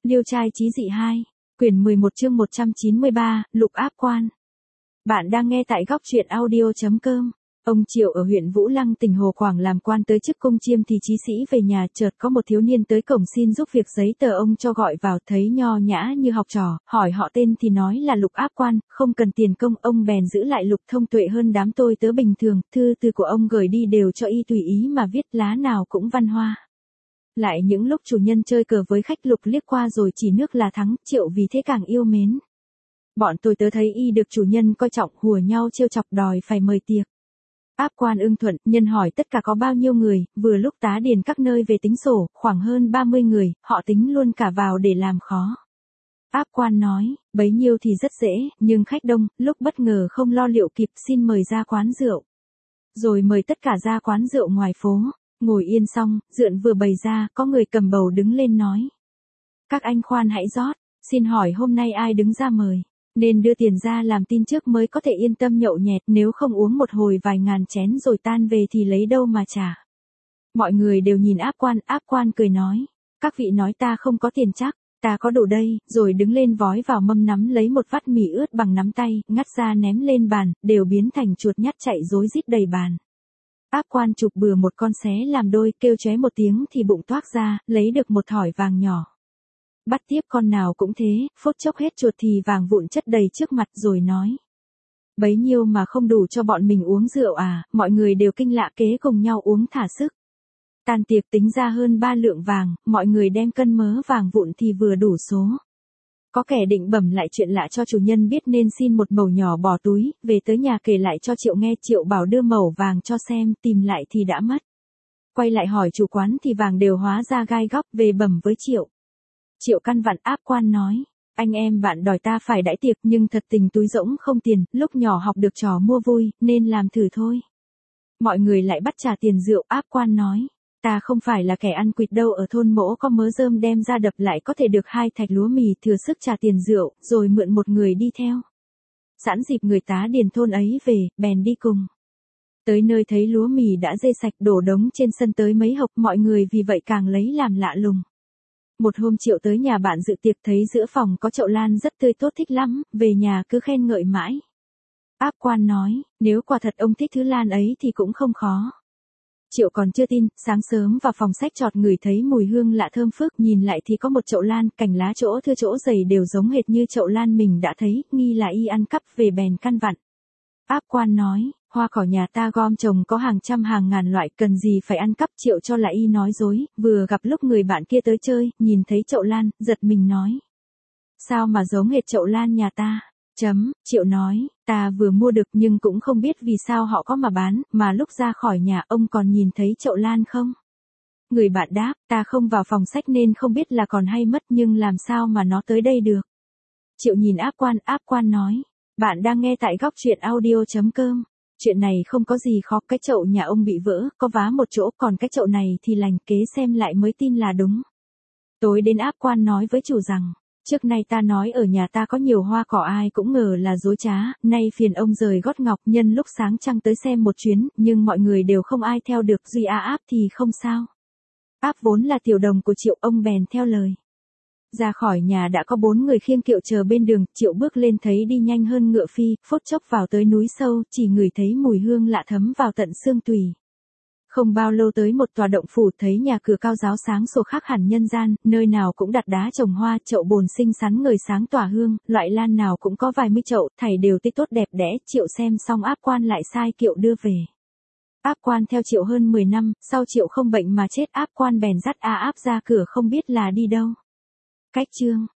Liêu trai chí dị 2, quyển 11 chương 193, Lục Áp Quan. Bạn đang nghe tại góc truyện audio.com. Ông Triệu ở huyện Vũ Lăng tỉnh Hồ Quảng làm quan tới chức cung chiêm thì chí sĩ về nhà, chợt có một thiếu niên tới cổng xin giúp việc giấy tờ, ông cho gọi vào, thấy nho nhã như học trò, hỏi họ tên thì nói là Lục Áp Quan, không cần tiền công, ông bèn giữ lại Lục thông tuệ hơn đám tôi tớ bình thường, thư từ của ông gửi đi đều cho y tùy ý mà viết, lá nào cũng văn hoa. Lại những lúc chủ nhân chơi cờ với khách, Lục liếc qua rồi chỉ nước là thắng, Triệu vì thế càng yêu mến. Bọn tôi tớ thấy y được chủ nhân coi trọng, hùa nhau trêu chọc đòi phải mời tiệc. Áp Quan ưng thuận, nhân hỏi tất cả có bao nhiêu người, vừa lúc tá điền các nơi về tính sổ, khoảng hơn 30 người, họ tính luôn cả vào để làm khó. Áp Quan nói, bấy nhiêu thì rất dễ, nhưng khách đông, lúc bất ngờ không lo liệu kịp, xin mời ra quán rượu. Rồi mời tất cả ra quán rượu ngoài phố. Ngồi yên xong, rượu vừa bày ra, có người cầm bầu đứng lên nói. Các anh khoan hãy rót, xin hỏi hôm nay ai đứng ra mời, nên đưa tiền ra làm tin trước mới có thể yên tâm nhậu nhẹt, nếu không uống một hồi vài ngàn chén rồi tan về thì lấy đâu mà trả. Mọi người đều nhìn Áp Quan cười nói, các vị nói ta không có tiền chắc, ta có đủ đây, rồi đứng lên vói vào mâm nắm lấy một vắt mì ướt bằng nắm tay, ngắt ra ném lên bàn, đều biến thành chuột nhắt chạy rối rít đầy bàn. Áp Quan chụp bừa một con xé làm đôi, kêu chóe một tiếng thì bụng toác ra, lấy được một thỏi vàng nhỏ. Bắt tiếp con nào cũng thế, phốt chốc hết chuột thì vàng vụn chất đầy trước mặt rồi nói. Bấy nhiêu mà không đủ cho bọn mình uống rượu à, mọi người đều kinh lạ kế cùng nhau uống thả sức. Tàn tiệc tính ra hơn 3 lượng vàng, mọi người đem cân mớ vàng vụn thì vừa đủ số. Có kẻ định bẩm lại chuyện lạ cho chủ nhân biết nên xin một mẩu nhỏ bỏ túi, về tới nhà kể lại cho Triệu nghe, Triệu bảo đưa mẩu vàng cho xem, tìm lại thì đã mất. Quay lại hỏi chủ quán thì vàng đều hóa ra gai góc, về bẩm với Triệu. Triệu căn vặn Áp Quan nói, anh em bạn đòi ta phải đãi tiệc nhưng thật tình túi rỗng không tiền, lúc nhỏ học được trò mua vui, nên làm thử thôi. Mọi người lại bắt trả tiền rượu, Áp Quan nói. Ta không phải là kẻ ăn quỵt đâu, ở thôn mỗ có mớ rơm đem ra đập lại có thể được 2 thạch lúa mì, thừa sức trả tiền rượu, rồi mượn một người đi theo. Sẵn dịp người tá điền thôn ấy về, bèn đi cùng. Tới nơi thấy lúa mì đã dê sạch đổ đống trên sân tới mấy hộc, mọi người vì vậy càng lấy làm lạ lùng. Một hôm Triệu tới nhà bạn dự tiệc thấy giữa phòng có chậu lan rất tươi tốt, thích lắm, về nhà cứ khen ngợi mãi. Áp Quan nói, nếu quả thật ông thích thứ lan ấy thì cũng không khó. Triệu còn chưa tin, sáng sớm vào phòng sách chọt ngửi thấy mùi hương lạ thơm phức, nhìn lại thì có một chậu lan, cành lá chỗ thưa chỗ dày đều giống hệt như chậu lan mình đã thấy, nghi là y ăn cắp về bèn căn vặn. Áp Quan nói, hoa cỏ nhà ta gom trồng có hàng trăm hàng ngàn loại, cần gì phải ăn cắp. Triệu cho là y nói dối, vừa gặp lúc người bạn kia tới chơi, nhìn thấy chậu lan, giật mình nói. Sao mà giống hệt chậu lan nhà ta? Triệu nói, ta vừa mua được nhưng cũng không biết vì sao họ có mà bán, mà lúc ra khỏi nhà ông còn nhìn thấy chậu lan không? Người bạn đáp, ta không vào phòng sách nên không biết là còn hay mất, nhưng làm sao mà nó tới đây được? Triệu nhìn Áp Quan nói, bạn đang nghe tại góc truyện audio.com. Chuyện này không có gì khó, cái chậu nhà ông bị vỡ, có vá một chỗ, còn cái chậu này thì lành, kế xem lại mới tin là đúng. Tối đến Áp Quan nói với chủ rằng, trước nay ta nói ở nhà ta có nhiều hoa cỏ ai cũng ngờ là dối trá, nay phiền ông rời gót ngọc, nhân lúc sáng trăng tới xem một chuyến, nhưng mọi người đều không ai theo được, duy Áp thì không sao. Áp vốn là tiểu đồng của Triệu, ông bèn theo lời. Ra khỏi nhà đã có 4 người khiêng kiệu chờ bên đường, Triệu bước lên thấy đi nhanh hơn ngựa phi, phút chốc vào tới núi sâu, chỉ ngửi thấy mùi hương lạ thấm vào tận xương tùy. Không bao lâu tới một tòa động phủ, thấy nhà cửa cao ráo sáng sủa khác hẳn nhân gian, nơi nào cũng đặt đá trồng hoa, chậu bồn xinh xắn ngời sáng tỏa hương, loại lan nào cũng có vài mươi chậu, thảy đều tươi tốt đẹp đẽ. Triệu xem xong Áp Quan lại sai kiệu đưa về. Áp Quan theo Triệu hơn 10 năm, sau Triệu không bệnh mà chết, Áp Quan bèn dắt Áp ra cửa không biết là đi đâu. Cách chương